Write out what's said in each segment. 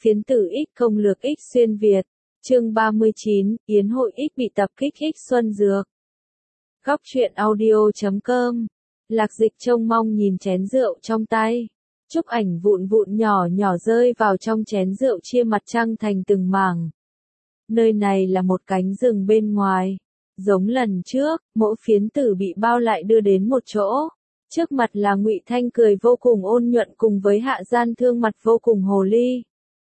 Phiến tử X công lược X xuyên Việt. Chương 39, Yến hội X bị tập kích X Xuân Dược. Góc truyện audio.com. Lạc Dịch trông mong nhìn chén rượu trong tay. Chúc ảnh vụn vụn nhỏ nhỏ rơi vào trong chén rượu chia mặt trăng thành từng mảng. Nơi này là một cánh rừng bên ngoài. Giống lần trước, mỗi phiến tử bị bao lại đưa đến một chỗ. Trước mặt là Ngụy Thanh cười vô cùng ôn nhuận cùng với Hạ Gian Thương mặt vô cùng hồ ly.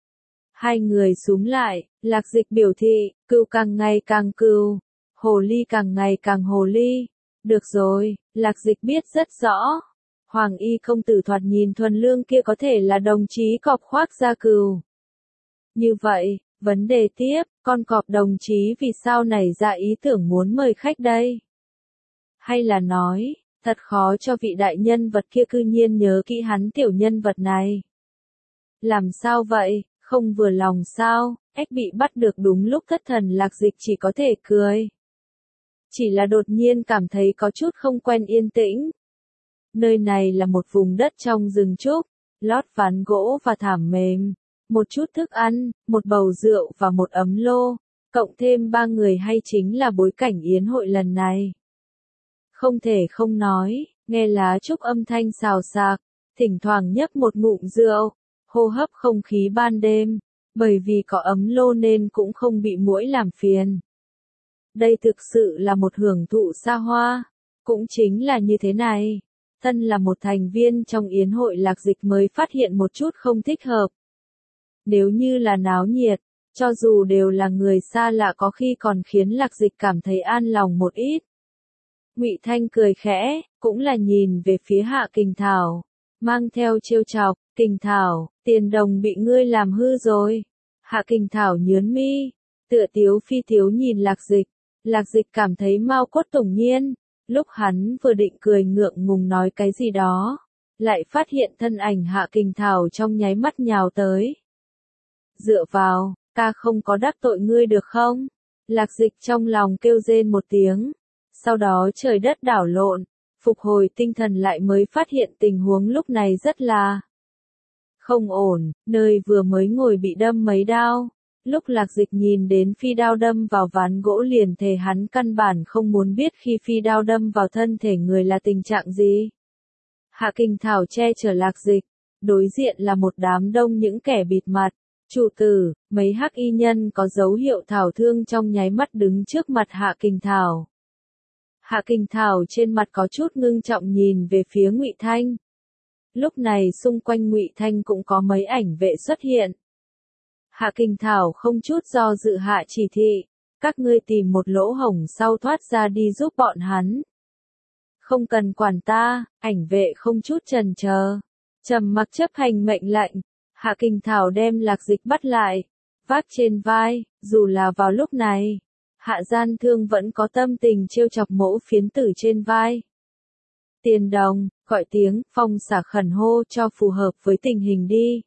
Hai người xúm lại, Lạc Dịch biểu thị, cừu càng ngày càng cừu, hồ ly càng ngày càng hồ ly. Được rồi, Lạc Dịch biết rất rõ. Hoàng y công tử thoạt nhìn thuần lương kia có thể là đồng chí cọp khoác da cừu. Như vậy, vấn đề tiếp, con cọp đồng chí vì sao nảy ra ý tưởng muốn mời khách đây? Hay là nói, thật khó cho vị đại nhân vật kia cư nhiên nhớ kỹ hắn tiểu nhân vật này. Làm sao vậy, không vừa lòng sao, ếch bị bắt được đúng lúc thất thần Lạc Dịch chỉ có thể cười. Chỉ là đột nhiên cảm thấy có chút không quen yên tĩnh. Nơi này là một vùng đất trong rừng trúc, lót ván gỗ và thảm mềm, một chút thức ăn, một bầu rượu và một ấm lô, cộng thêm ba người hay chính là bối cảnh yến hội lần này. Không thể không nói, nghe lá trúc âm thanh xào xạc, thỉnh thoảng nhấp một ngụm rượu, hô hấp không khí ban đêm, bởi vì có ấm lô nên cũng không bị muỗi làm phiền. Đây thực sự là một hưởng thụ xa hoa, cũng chính là như thế này. Thân là một thành viên trong yến hội Lạc Dịch mới phát hiện một chút không thích hợp. Nếu như là náo nhiệt, cho dù đều là người xa lạ có khi còn khiến Lạc Dịch cảm thấy an lòng một ít. Ngụy Thanh cười khẽ, cũng là nhìn về phía Hạ Kình Thảo, mang theo trêu chọc, Kình Thảo, tiền đồng bị ngươi làm hư rồi. Hạ Kình Thảo nhướng mi, tựa tiếu phi tiếu nhìn Lạc Dịch cảm thấy mau cốt tủng nhiên, lúc hắn vừa định cười ngượng ngùng nói cái gì đó, lại phát hiện thân ảnh Hạ Kình Thảo trong nháy mắt nhào tới. Dựa vào, ta không có đắc tội ngươi được không? Lạc Dịch trong lòng kêu rên một tiếng, sau đó trời đất đảo lộn, phục hồi tinh thần lại mới phát hiện tình huống lúc này rất là không ổn, nơi vừa mới ngồi bị đâm mấy đao. Lúc Lạc Dịch nhìn đến phi đao đâm vào ván gỗ liền thề hắn căn bản không muốn biết khi phi đao đâm vào thân thể người là tình trạng gì. Hạ Kình Thảo che chở Lạc Dịch, đối diện là một đám đông những kẻ bịt mặt, chủ tử, mấy hắc y nhân có dấu hiệu thảo thương trong nháy mắt đứng trước mặt Hạ Kình Thảo. Hạ Kình Thảo trên mặt có chút ngưng trọng nhìn về phía Ngụy Thanh. Lúc này xung quanh Ngụy Thanh cũng có mấy ảnh vệ xuất hiện. Hạ Kình Thảo không chút do dự hạ chỉ thị, các ngươi tìm một lỗ hổng sau thoát ra đi giúp bọn hắn. Không cần quản ta, ảnh vệ không chút chần chờ, trầm mặc chấp hành mệnh lệnh. Hạ Kình Thảo đem Lạc Dịch bắt lại, vác trên vai, dù là vào lúc này, Hạ Gian Thương vẫn có tâm tình trêu chọc mỗ phiến tử trên vai. Tiền đồng, gọi tiếng, phong xả khẩn hô cho phù hợp với tình hình đi.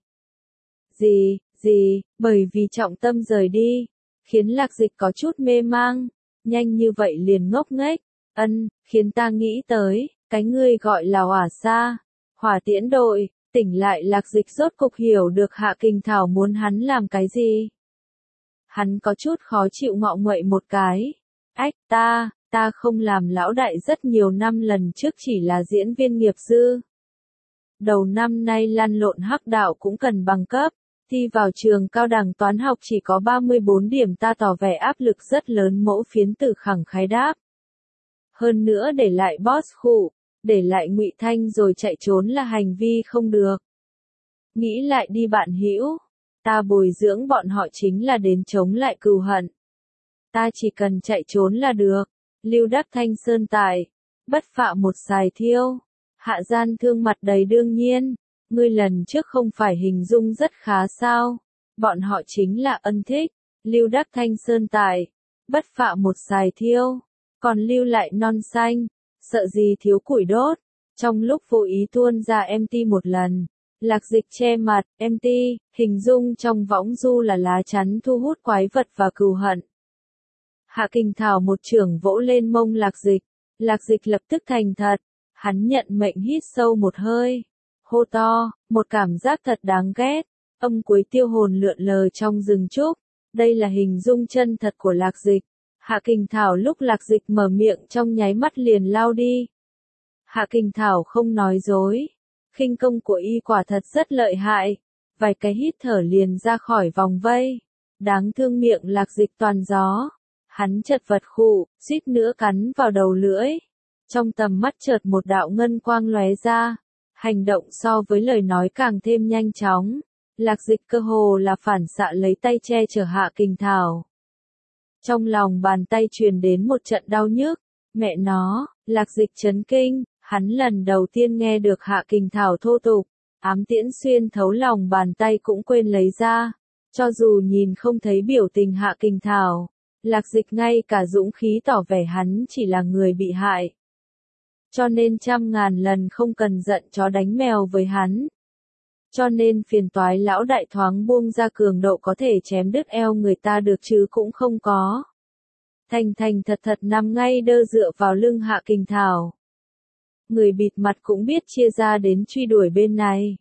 Gì, bởi vì trọng tâm rời đi, khiến Lạc Dịch có chút mê mang, nhanh như vậy liền ngốc nghếch, khiến ta nghĩ tới, cái ngươi gọi là hỏa tiễn đội, tỉnh lại Lạc Dịch rốt cục hiểu được Hạ Kình Thảo muốn hắn làm cái gì. Hắn có chút khó chịu ngọ nguậy một cái, ta không làm lão đại rất nhiều năm, lần trước chỉ là diễn viên nghiệp dư. Đầu năm nay lăn lộn hắc đạo cũng cần bằng cấp. Thi vào trường cao đẳng toán học chỉ có 34 điểm, ta tỏ vẻ áp lực rất lớn, mẫu phiến tử khẳng khái đáp. Hơn nữa để lại boss khụ, để lại Ngụy Thanh rồi chạy trốn là hành vi không được. Nghĩ lại đi bạn hữu, ta bồi dưỡng bọn họ chính là đến chống lại cừu hận. Ta chỉ cần chạy trốn là được. Lưu Đắc Thanh sơn tại, bất phạm một xài thiêu. Hạ Gian Thương mặt đầy đương nhiên. Ngươi lần trước không phải hình dung rất khá sao? Bọn họ chính là ân thích. Lưu Đắc Thanh sơn tại, bất phạm một xài thiêu, còn lưu lại non xanh, sợ gì thiếu củi đốt. Trong lúc vô ý tuôn ra MT một lần, Lạc Dịch che mặt, MT, hình dung trong võng du là lá chắn thu hút quái vật và cừu hận. Hạ Kình Thảo một chưởng vỗ lên mông Lạc Dịch lập tức thành thật, hắn nhận mệnh hít sâu một hơi. Hô to, một cảm giác thật đáng ghét. Âm cuối tiêu hồn lượn lờ trong rừng trúc. Đây là hình dung chân thật của Lạc Dịch. Hạ Kình Thảo lúc Lạc Dịch mở miệng trong nháy mắt liền lao đi. Hạ Kình Thảo không nói dối. Khinh công của y quả thật rất lợi hại. Vài cái hít thở liền ra khỏi vòng vây. Đáng thương miệng Lạc Dịch toàn gió. Hắn chật vật khụ, suýt nữa cắn vào đầu lưỡi. Trong tầm mắt chợt một đạo ngân quang lóe ra. Hành động so với lời nói càng thêm nhanh chóng. Lạc Dịch cơ hồ là phản xạ lấy tay che chở Hạ Kình Thảo. Trong lòng bàn tay truyền đến một trận đau nhức. Mẹ nó, Lạc Dịch chấn kinh, hắn lần đầu tiên nghe được Hạ Kình Thảo thô tục. Ám tiễn xuyên thấu lòng bàn tay cũng quên lấy ra. Cho dù nhìn không thấy biểu tình Hạ Kình Thảo, Lạc Dịch ngay cả dũng khí tỏ vẻ hắn chỉ là người bị hại. Cho nên trăm ngàn lần không cần giận chó đánh mèo với hắn. Cho nên phiền toái lão đại thoáng buông ra cường độ có thể chém đứt eo người ta được chứ cũng không có. Thành thành thật thật nằm ngay đơ dựa vào lưng Hạ Kình Thảo. Người bịt mặt cũng biết chia ra đến truy đuổi bên này.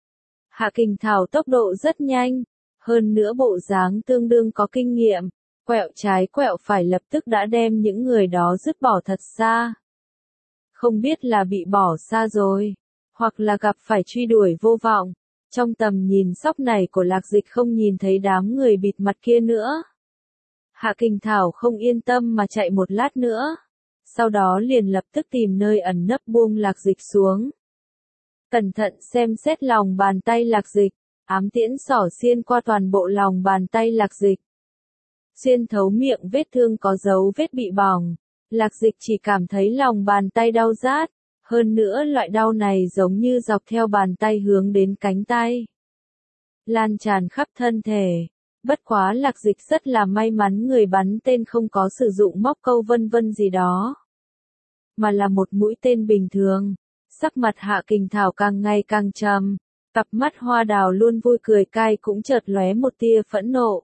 Hạ Kình Thảo tốc độ rất nhanh, hơn nữa bộ dáng tương đương có kinh nghiệm, quẹo trái quẹo phải lập tức đã đem những người đó dứt bỏ thật xa. Không biết là bị bỏ xa rồi, hoặc là gặp phải truy đuổi vô vọng. Trong tầm nhìn sóc này của Lạc Dịch không nhìn thấy đám người bịt mặt kia nữa. Hạ Kình Thảo không yên tâm mà chạy một lát nữa. Sau đó liền lập tức tìm nơi ẩn nấp buông Lạc Dịch xuống. Cẩn thận xem xét lòng bàn tay Lạc Dịch, ám tiễn xỏ xuyên qua toàn bộ lòng bàn tay Lạc Dịch. Xuyên thấu miệng vết thương có dấu vết bị bỏng. Lạc Dịch chỉ cảm thấy lòng bàn tay đau rát. Hơn nữa loại đau này giống như dọc theo bàn tay hướng đến cánh tay. Lan tràn khắp thân thể. Bất quá Lạc Dịch rất là may mắn người bắn tên không có sử dụng móc câu vân vân gì đó. Mà là một mũi tên bình thường. Sắc mặt Hạ Kình Thảo càng ngày càng trầm. Cặp mắt hoa đào luôn vui cười cay cũng chợt lóe một tia phẫn nộ.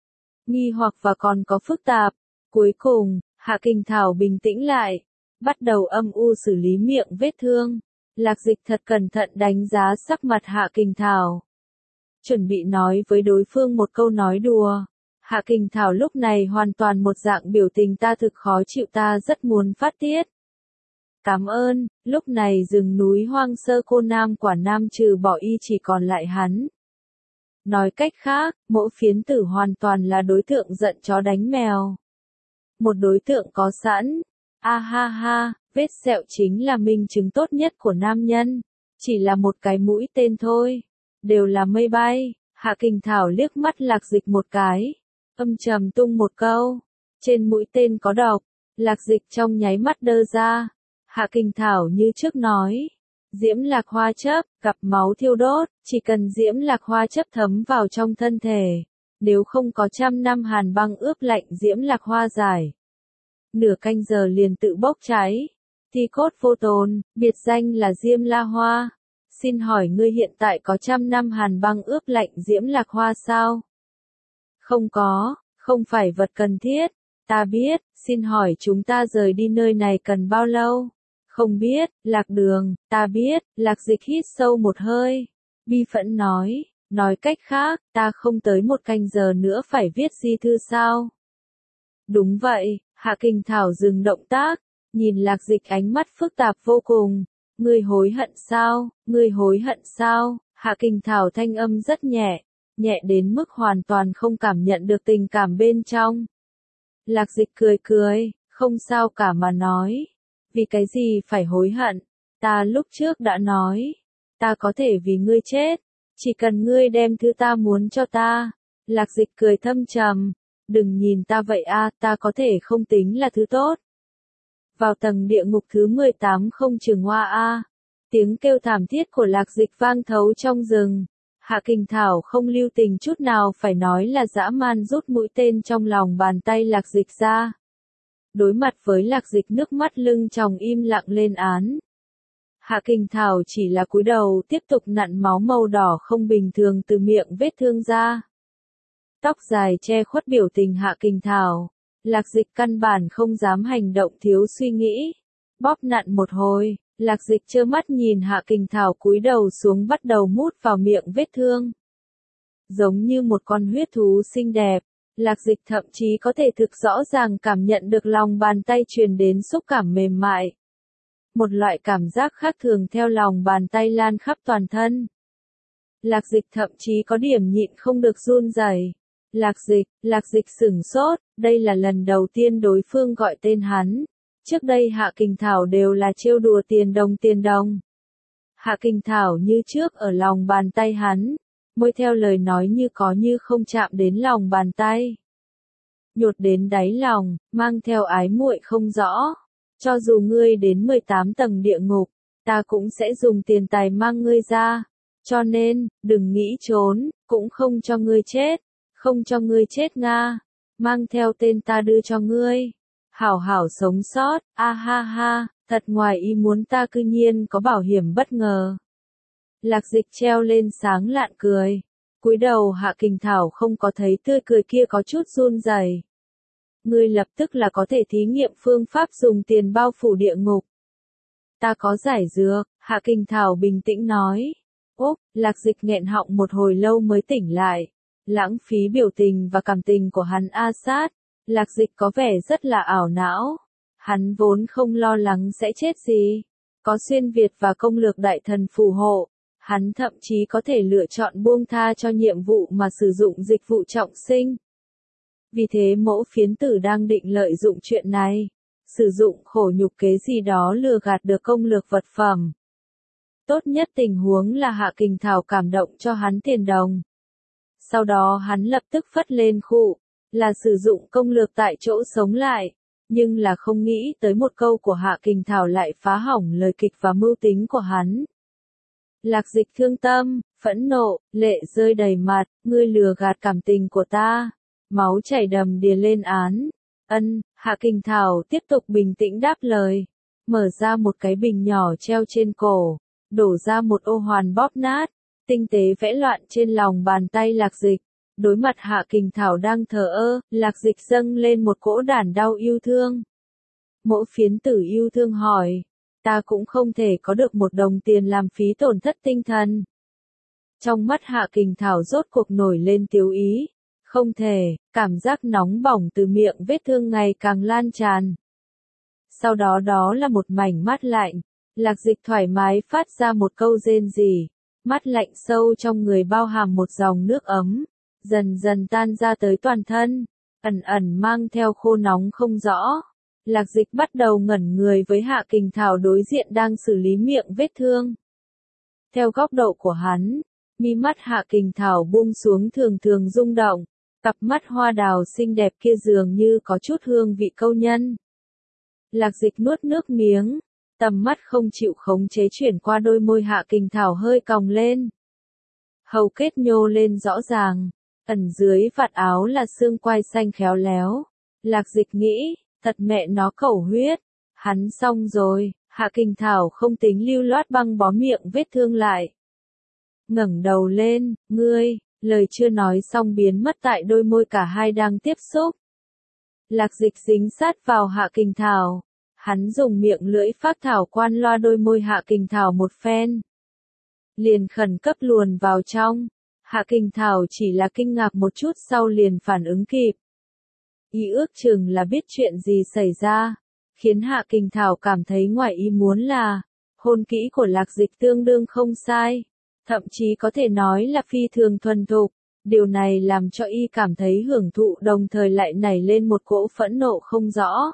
Nghi hoặc và còn có phức tạp. Cuối cùng, Hạ Kình Thảo bình tĩnh lại. Bắt đầu âm u xử lý miệng vết thương. Lạc Dịch thật cẩn thận đánh giá sắc mặt Hạ Kình Thảo. Chuẩn bị nói với đối phương một câu nói đùa. Hạ Kình Thảo lúc này hoàn toàn một dạng biểu tình ta thực khó chịu ta rất muốn phát tiết. Cảm ơn, lúc này rừng núi hoang sơ cô nam quả nam trừ bỏ y chỉ còn lại hắn. Nói cách khác, mỗi phiến tử hoàn toàn là đối tượng giận chó đánh mèo. Một đối tượng có sẵn. A ha ha, vết sẹo chính là minh chứng tốt nhất của nam nhân. Chỉ là một cái mũi tên thôi. Đều là mây bay. Hạ Kình Thảo liếc mắt Lạc Dịch một cái. Âm trầm tung một câu. Trên mũi tên có độc. Lạc Dịch trong nháy mắt đơ ra. Hạ Kình Thảo như trước nói. Diễm lạc hoa chấp, gặp máu thiêu đốt. Chỉ cần diễm lạc hoa chấp thấm vào trong thân thể. Nếu không có trăm năm hàn băng ướp lạnh diễm lạc hoa giải. Nửa canh giờ liền tự bốc cháy. Thi cốt vô tồn, biệt danh là Diêm La Hoa. Xin hỏi ngươi hiện tại có trăm năm hàn băng ướp lạnh diễm lạc hoa sao? Không có, không phải vật cần thiết. Ta biết, xin hỏi chúng ta rời đi nơi này cần bao lâu? Không biết, Lạc Đường, ta biết. Lạc Dịch hít sâu một hơi. Bi phẫn nói cách khác, ta không tới một canh giờ nữa phải viết di thư sao? Đúng vậy. Hạ Kình Thảo dừng động tác, nhìn Lạc Dịch ánh mắt phức tạp vô cùng. Ngươi hối hận sao? Ngươi hối hận sao? Hạ Kình Thảo thanh âm rất nhẹ, nhẹ đến mức hoàn toàn không cảm nhận được tình cảm bên trong. Lạc Dịch cười cười, không sao cả mà nói. Vì cái gì phải hối hận? Ta lúc trước đã nói, ta có thể vì ngươi chết, chỉ cần ngươi đem thứ ta muốn cho ta. Lạc Dịch cười thâm trầm. Đừng nhìn ta vậy a, ta có thể không tính là thứ tốt. Vào tầng địa ngục thứ 18 không trường hoa a. Tiếng kêu thảm thiết của Lạc Dịch vang thấu trong rừng. Hạ Kình Thảo không lưu tình chút nào phải nói là dã man rút mũi tên trong lòng bàn tay Lạc Dịch ra. Đối mặt với Lạc Dịch nước mắt lưng tròng im lặng lên án. Hạ Kình Thảo chỉ là cúi đầu tiếp tục nặn máu màu đỏ không bình thường từ miệng vết thương ra. Tóc dài che khuất biểu tình Hạ Kình Thảo. Lạc Dịch căn bản không dám hành động thiếu suy nghĩ. Bóp nặn một hồi, Lạc Dịch trơ mắt nhìn Hạ Kình Thảo cúi đầu xuống bắt đầu mút vào miệng vết thương. giống như một con huyết thú xinh đẹp. Lạc Dịch thậm chí có thể thực rõ ràng cảm nhận được lòng bàn tay truyền đến xúc cảm mềm mại. Một loại cảm giác khác thường theo lòng bàn tay lan khắp toàn thân. Lạc Dịch thậm chí có điểm nhịn không được run rẩy. Lạc Dịch sửng sốt, đây là lần đầu tiên đối phương gọi tên hắn. Trước đây Hạ Kình Thảo đều là trêu đùa tiền đồng. Hạ Kình Thảo như trước ở lòng bàn tay hắn, môi theo lời nói như có như không chạm đến lòng bàn tay. Nhột đến đáy lòng, mang theo ái muội không rõ. Cho dù ngươi đến 18 tầng địa ngục, ta cũng sẽ dùng tiền tài mang ngươi ra. Cho nên, đừng nghĩ trốn, cũng không cho ngươi chết. Không cho ngươi chết Nga. Mang theo tên ta đưa cho ngươi. Hảo hảo sống sót, a ha ha, thật ngoài ý muốn ta cư nhiên có bảo hiểm bất ngờ. Lạc Dịch treo lên sáng lạn cười. Cúi đầu Hạ Kình Thảo không có thấy tươi cười kia có chút run rẩy. Ngươi lập tức là có thể thí nghiệm phương pháp dùng tiền bao phủ địa ngục. Ta có giải dược, Hạ Kình Thảo bình tĩnh nói. Úp, Lạc Dịch nghẹn họng một hồi lâu mới tỉnh lại. Lãng phí biểu tình và cảm tình của hắn a sát. Lạc Dịch có vẻ rất là ảo não. Hắn vốn không lo lắng sẽ chết gì. Có xuyên Việt và công lược đại thần phù hộ. Hắn thậm chí có thể lựa chọn buông tha cho nhiệm vụ mà sử dụng dịch vụ trọng sinh. Vì thế Mỗ Phiến Tử đang định lợi dụng chuyện này. Sử dụng khổ nhục kế gì đó lừa gạt được công lược vật phẩm. Tốt nhất tình huống là Hạ Kình Thảo cảm động cho hắn tiền đồng. Sau đó hắn lập tức phất lên khụ, là sử dụng công lược tại chỗ sống lại, nhưng là không nghĩ tới một câu của Hạ Kình Thảo lại phá hỏng lời kịch và mưu tính của hắn. Lạc Dịch thương tâm, phẫn nộ, lệ rơi đầy mặt, ngươi lừa gạt cảm tình của ta. Máu chảy đầm đìa lên án. Hạ Kình Thảo tiếp tục bình tĩnh đáp lời. Mở ra một cái bình nhỏ treo trên cổ, đổ ra một ô hoàn bóp nát, tinh tế vẽ loạn trên lòng bàn tay Lạc Dịch. Đối mặt Hạ Kình Thảo đang thờ ơ, Lạc Dịch dâng lên một cỗ đản đau yêu thương. Mỗ Phiến Tử yêu thương hỏi, ta cũng không thể có được một đồng tiền làm phí tổn thất tinh thần. Trong mắt Hạ Kình Thảo rốt cuộc nổi lên tiếu ý. Không thể, cảm giác nóng bỏng từ miệng vết thương ngày càng lan tràn. Sau đó đó là một mảnh mát lạnh. Lạc Dịch thoải mái phát ra một câu rên rỉ. Mát lạnh sâu trong người bao hàm một dòng nước ấm. Dần dần tan ra tới toàn thân. Ẩn ẩn mang theo khô nóng không rõ. Lạc Dịch bắt đầu ngẩn người với Hạ Kình Thảo đối diện đang xử lý miệng vết thương. Theo góc độ của hắn, mi mắt Hạ Kình Thảo buông xuống thường thường rung động. Cặp mắt hoa đào xinh đẹp kia dường như có chút hương vị câu nhân. Lạc Dịch nuốt nước miếng, tầm mắt không chịu khống chế chuyển qua đôi môi Hạ Kình Thảo hơi cong lên. Hầu kết nhô lên rõ ràng, ẩn dưới vạt áo là xương quai xanh khéo léo. Lạc Dịch nghĩ, thật mẹ nó cẩu huyết, hắn xong rồi. Hạ Kình Thảo không tính lưu loát băng bó miệng vết thương lại. Ngẩng đầu lên, ngươi. Lời chưa nói xong biến mất tại đôi môi cả hai đang tiếp xúc. Lạc Dịch dính sát vào Hạ Kình Thảo. Hắn dùng miệng lưỡi phác thảo quan loa đôi môi Hạ Kình Thảo một phen. Liền khẩn cấp luồn vào trong. Hạ Kình Thảo chỉ là kinh ngạc một chút sau liền phản ứng kịp. Ý ước chừng là biết chuyện gì xảy ra. Khiến Hạ Kình Thảo cảm thấy ngoài ý muốn là, hôn kỹ của Lạc Dịch tương đương không sai. Thậm chí có thể nói là phi thường thuần thục. Điều này làm cho y cảm thấy hưởng thụ đồng thời lại nảy lên một cỗ phẫn nộ không rõ.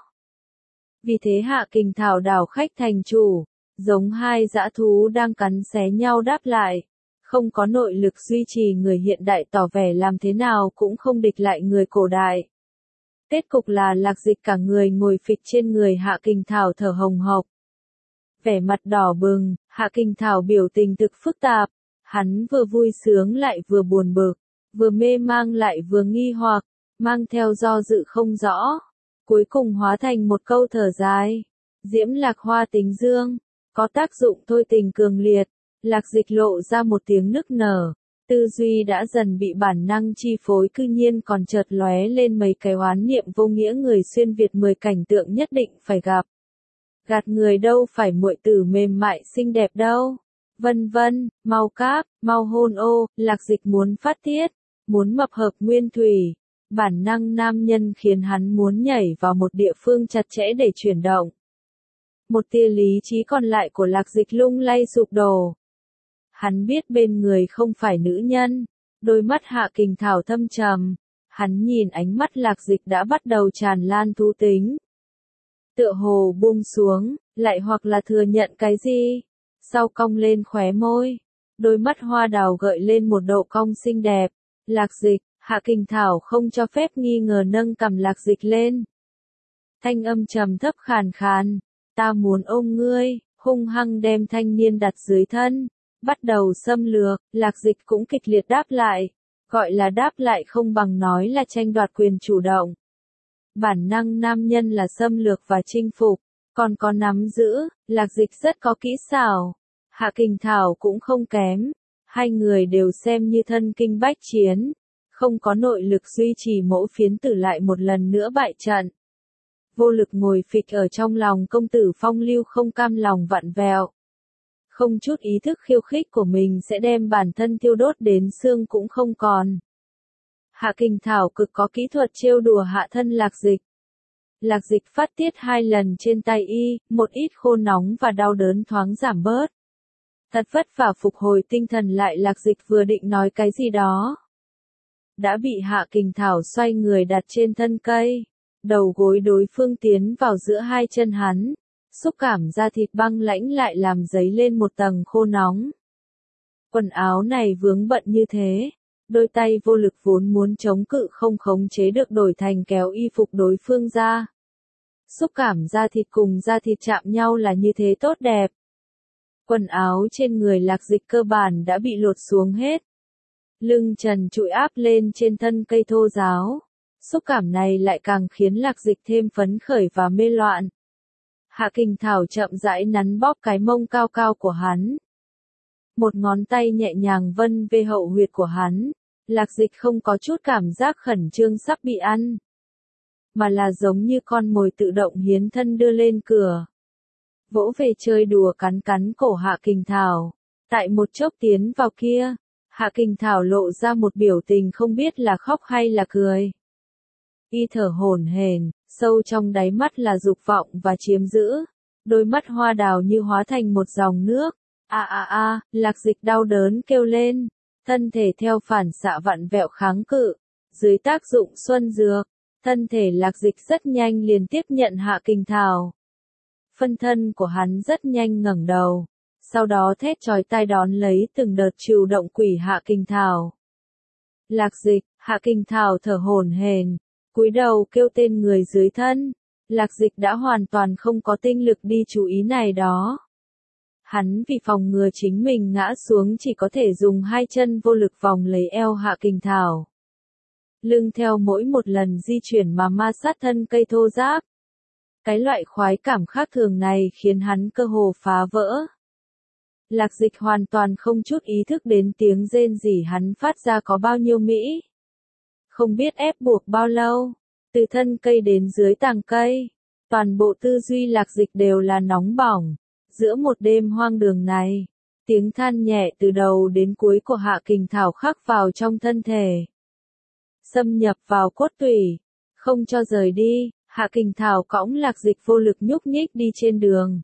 Vì thế Hạ Kình Thảo đảo khách thành chủ, giống hai dã thú đang cắn xé nhau đáp lại. Không có nội lực duy trì người hiện đại tỏ vẻ làm thế nào cũng không địch lại người cổ đại. Kết cục là Lạc Dịch cả người ngồi phịch trên người Hạ Kình Thảo thở hồng hộc. Vẻ mặt đỏ bừng, Hạ Kình Thảo biểu tình thực phức tạp. Hắn vừa vui sướng lại vừa buồn bực, vừa mê mang lại vừa nghi hoặc, mang theo do dự không rõ. Cuối cùng hóa thành một câu thở dài. Diễm lạc hoa tính dương, có tác dụng thôi tình cường liệt. Lạc Dịch lộ ra một tiếng nức nở. Tư duy đã dần bị bản năng chi phối cư nhiên còn chợt lóe lên mấy cái oán niệm vô nghĩa người xuyên Việt 10 cảnh tượng nhất định phải gặp. Gạt người đâu phải muội tử mềm mại xinh đẹp đâu. Vân vân, mau cáp, mau hôn ô, Lạc Dịch muốn phát tiết. muốn mập hợp nguyên thủy. Bản năng nam nhân khiến hắn muốn nhảy vào một địa phương chặt chẽ để chuyển động. Một tia lý trí còn lại của Lạc Dịch lung lay sụp đổ. Hắn biết bên người không phải nữ nhân, đôi mắt Hạ Kình Thảo thâm trầm, hắn nhìn ánh mắt Lạc Dịch đã bắt đầu tràn lan thú tính. Tựa hồ buông xuống, lại hoặc là thừa nhận cái gì, sau cong lên khóe môi, đôi mắt hoa đào gợi lên một độ cong xinh đẹp. Lạc Dịch, Hạ Kình Thảo không cho phép nghi ngờ nâng cằm Lạc Dịch lên. Thanh âm trầm thấp khàn khàn, ta muốn ôm ngươi, hung hăng đem thanh niên đặt dưới thân, bắt đầu xâm lược. Lạc Dịch cũng kịch liệt đáp lại, gọi là đáp lại không bằng nói là tranh đoạt quyền chủ động. Bản năng nam nhân là xâm lược và chinh phục, còn có nắm giữ. Lạc Dịch rất có kỹ xảo, Hạ Kình Thảo cũng không kém, hai người đều xem như thân kinh bách chiến, không có nội lực duy trì mẫu phiến tử lại một lần nữa bại trận. Vô lực ngồi phịch ở trong lòng công tử phong lưu không cam lòng vặn vẹo. Không chút ý thức khiêu khích của mình sẽ đem bản thân thiêu đốt đến xương cũng không còn. Hạ Kình Thảo cực có kỹ thuật trêu đùa hạ thân Lạc Dịch. Lạc Dịch phát tiết 2 lần trên tay y, một ít khô nóng và đau đớn thoáng giảm bớt. Thật vất vả phục hồi tinh thần lại, Lạc Dịch vừa định nói cái gì đó, đã bị Hạ Kình Thảo xoay người đặt trên thân cây, đầu gối đối phương tiến vào giữa hai chân hắn, xúc cảm da thịt băng lãnh lại làm dấy lên một tầng khô nóng. Quần áo này vướng bận như thế, đôi tay vô lực vốn muốn chống cự không khống chế được đổi thành kéo y phục đối phương ra. Xúc cảm da thịt cùng da thịt chạm nhau là như thế tốt đẹp. Quần áo trên người Lạc Dịch cơ bản đã bị lột xuống hết. Lưng trần trụi áp lên trên thân cây thô ráo. Xúc cảm này lại càng khiến Lạc Dịch thêm phấn khởi và mê loạn. Hạ Kình Thảo chậm rãi nắn bóp cái mông cao cao của hắn. Một ngón tay nhẹ nhàng vân về hậu huyệt của hắn. Lạc Dịch không có chút cảm giác khẩn trương sắp bị ăn, mà là giống như con mồi tự động hiến thân đưa lên cửa. Vỗ về chơi đùa cắn cắn cổ Hạ Kình Thảo. Tại một chốc tiến vào kia, Hạ Kình Thảo lộ ra một biểu tình không biết là khóc hay là cười. Y thở hổn hển, sâu trong đáy mắt là dục vọng và chiếm giữ. Đôi mắt hoa đào như hóa thành một dòng nước. Lạc Dịch đau đớn kêu lên. Thân thể theo phản xạ vặn vẹo kháng cự. Dưới tác dụng xuân dược, thân thể Lạc Dịch rất nhanh liền tiếp nhận Hạ Kình Thảo. Phân thân của hắn rất nhanh ngẩng đầu, sau đó thét chói tai đón lấy từng đợt trừu động quỷ Hạ Kình Thảo. Lạc Dịch, Hạ Kình Thảo thở hổn hển, cúi đầu kêu tên người dưới thân. Lạc Dịch đã hoàn toàn không có tinh lực đi chú ý này đó. Hắn vì phòng ngừa chính mình ngã xuống chỉ có thể dùng hai chân vô lực vòng lấy eo Hạ Kình Thảo. Lưng theo mỗi một lần di chuyển mà ma sát thân cây thô ráp. Cái loại khoái cảm khác thường này khiến hắn cơ hồ phá vỡ. Lạc Dịch hoàn toàn không chút ý thức đến tiếng rên rỉ hắn phát ra có bao nhiêu mỹ. Không biết ép buộc bao lâu, từ thân cây đến dưới tàng cây, toàn bộ tư duy Lạc Dịch đều là nóng bỏng. Giữa một đêm hoang đường này, tiếng than nhẹ từ đầu đến cuối của Hạ Kình Thảo khắc vào trong thân thể, xâm nhập vào cốt tủy, không cho rời đi. Hạ Kình Thảo cõng Lạc Dịch vô lực nhúc nhích đi trên đường.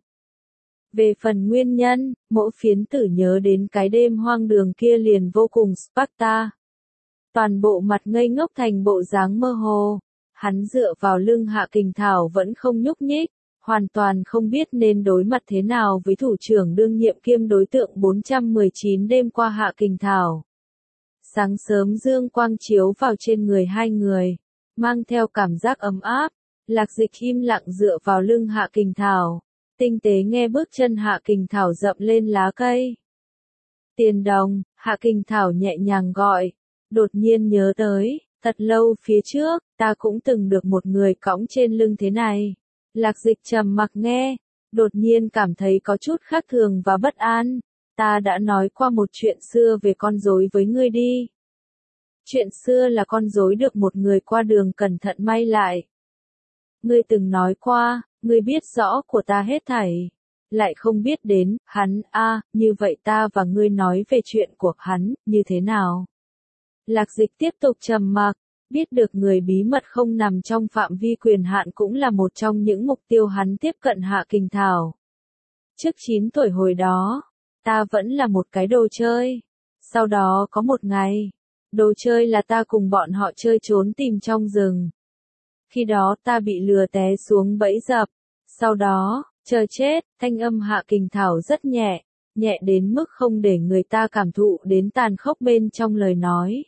Về phần nguyên nhân, Mỗ Phiến Tử nhớ đến cái đêm hoang đường kia liền vô cùng Sparta. Toàn bộ mặt ngây ngốc thành bộ dáng mơ hồ. Hắn dựa vào lưng Hạ Kình Thảo vẫn không nhúc nhích, hoàn toàn không biết nên đối mặt thế nào với thủ trưởng đương nhiệm kiêm đối tượng 419 đêm qua Hạ Kình Thảo. Sáng sớm dương quang chiếu vào trên người hai người, mang theo cảm giác ấm áp. Lạc Dịch im lặng dựa vào lưng Hạ Kình Thảo, tinh tế nghe bước chân Hạ Kình Thảo dậm lên lá cây. Tiền Đồng, Hạ Kình Thảo nhẹ nhàng gọi, đột nhiên nhớ tới, thật lâu phía trước, ta cũng từng được một người cõng trên lưng thế này. Lạc Dịch trầm mặc nghe, đột nhiên cảm thấy có chút khác thường và bất an. Ta đã nói qua một chuyện xưa về con rối với ngươi đi. Chuyện xưa là con rối được một người qua đường cẩn thận may lại. Ngươi từng nói qua, ngươi biết rõ của ta hết thảy, lại không biết đến, hắn, như vậy ta và ngươi nói về chuyện của hắn, như thế nào? Lạc Dịch tiếp tục trầm mặc, biết được người bí mật không nằm trong phạm vi quyền hạn cũng là một trong những mục tiêu hắn tiếp cận Hạ Kình Thảo. Trước 9 tuổi hồi đó, ta vẫn là một cái đồ chơi. Sau đó có một ngày, đồ chơi là ta cùng bọn họ chơi trốn tìm trong rừng. Khi đó ta bị lừa té xuống bẫy dập. Sau đó, chờ chết, thanh âm Hạ Kình Thảo rất nhẹ, nhẹ đến mức không để người ta cảm thụ đến tàn khốc bên trong lời nói.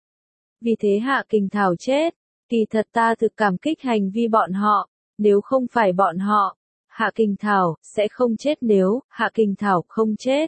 Vì thế Hạ Kình Thảo chết, kỳ thật ta thực cảm kích hành vi bọn họ, nếu không phải bọn họ, Hạ Kình Thảo sẽ không chết nếu Hạ Kình Thảo không chết.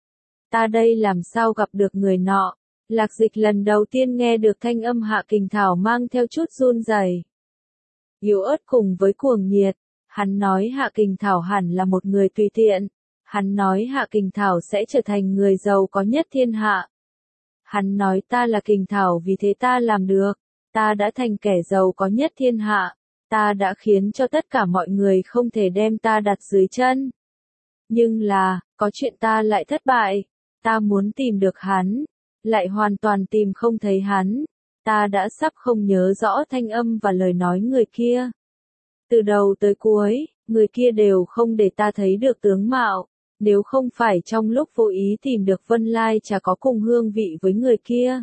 Ta đây làm sao gặp được người nọ? Lạc Dịch lần đầu tiên nghe được thanh âm Hạ Kình Thảo mang theo chút run rẩy, yếu ớt cùng với cuồng nhiệt. Hắn nói Hạ Kình Thảo hẳn là một người tùy tiện. Hắn nói Hạ Kình Thảo sẽ trở thành người giàu có nhất thiên hạ. Hắn nói ta là Kình Thảo vì thế ta làm được. Ta đã thành kẻ giàu có nhất thiên hạ. Ta đã khiến cho tất cả mọi người không thể đem ta đặt dưới chân. Nhưng là, có chuyện ta lại thất bại. Ta muốn tìm được hắn, lại hoàn toàn tìm không thấy hắn. Ta đã sắp không nhớ rõ thanh âm và lời nói người kia. Từ đầu tới cuối, người kia đều không để ta thấy được tướng mạo. Nếu không phải trong lúc vô ý tìm được Vân Lai Trà có cùng hương vị với người kia,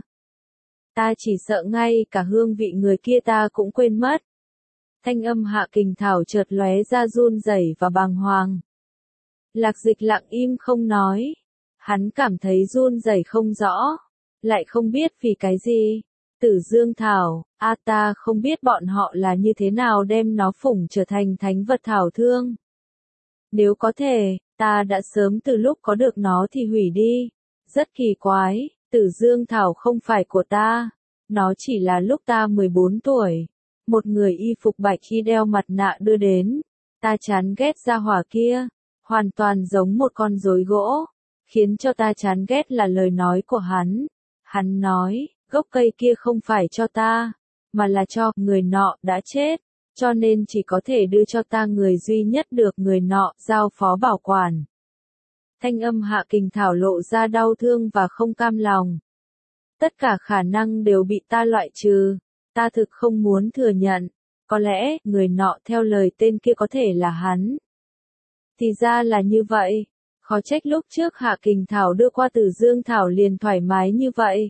ta chỉ sợ ngay cả hương vị người kia ta cũng quên mất. Thanh âm Hạ Kình Thảo chợt lóe ra run rẩy và bàng hoàng. Lạc Dịch lặng im không nói. Hắn cảm thấy run rẩy không rõ, lại không biết vì cái gì. Tử Dương Thảo, ta không biết bọn họ là như thế nào đem nó phủng trở thành thánh vật thảo thương. Nếu có thể, ta đã sớm từ lúc có được nó thì hủy đi. Rất kỳ quái, Tử Dương Thảo không phải của ta. Nó chỉ là lúc ta 14 tuổi. Một người y phục bạch khi đeo mặt nạ đưa đến. Ta chán ghét gia hỏa kia. Hoàn toàn giống một con rối gỗ. Khiến cho ta chán ghét là lời nói của hắn. Hắn nói, gốc cây kia không phải cho ta, mà là cho người nọ đã chết. Cho nên chỉ có thể đưa cho ta người duy nhất được người nọ giao phó bảo quản. Thanh âm Hạ Kình Thảo lộ ra đau thương và không cam lòng. Tất cả khả năng đều bị ta loại trừ. Ta thực không muốn thừa nhận. Có lẽ, người nọ theo lời tên kia có thể là hắn. Thì ra là như vậy. Khó trách lúc trước Hạ Kình Thảo đưa qua Tử Dương Thảo liền thoải mái như vậy.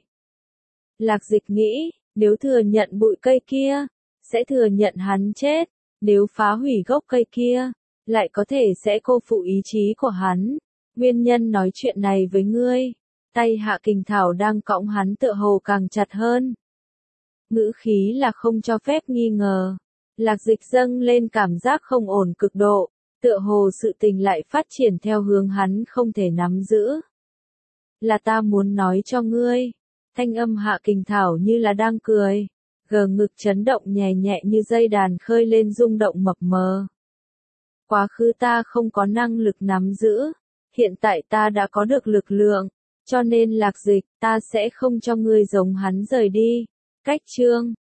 Lạc Dịch nghĩ, nếu thừa nhận bụi cây kia, sẽ thừa nhận hắn chết. Nếu phá hủy gốc cây kia, lại có thể sẽ cô phụ ý chí của hắn. Nguyên nhân nói chuyện này với ngươi. Tay Hạ Kình Thảo đang cõng hắn tựa hồ càng chặt hơn. Ngữ khí là không cho phép nghi ngờ. Lạc Dịch dâng lên cảm giác không ổn cực độ. Tựa hồ sự tình lại phát triển theo hướng hắn không thể nắm giữ. Là ta muốn nói cho ngươi. Thanh âm Hạ Kình Thảo như là đang cười. Gờ ngực chấn động nhẹ nhẹ như dây đàn khơi lên rung động mập mờ. Quá khứ ta không có năng lực nắm giữ. Hiện tại ta đã có được lực lượng. Cho nên Lạc Dịch, ta sẽ không cho ngươi giống hắn rời đi. Cách chương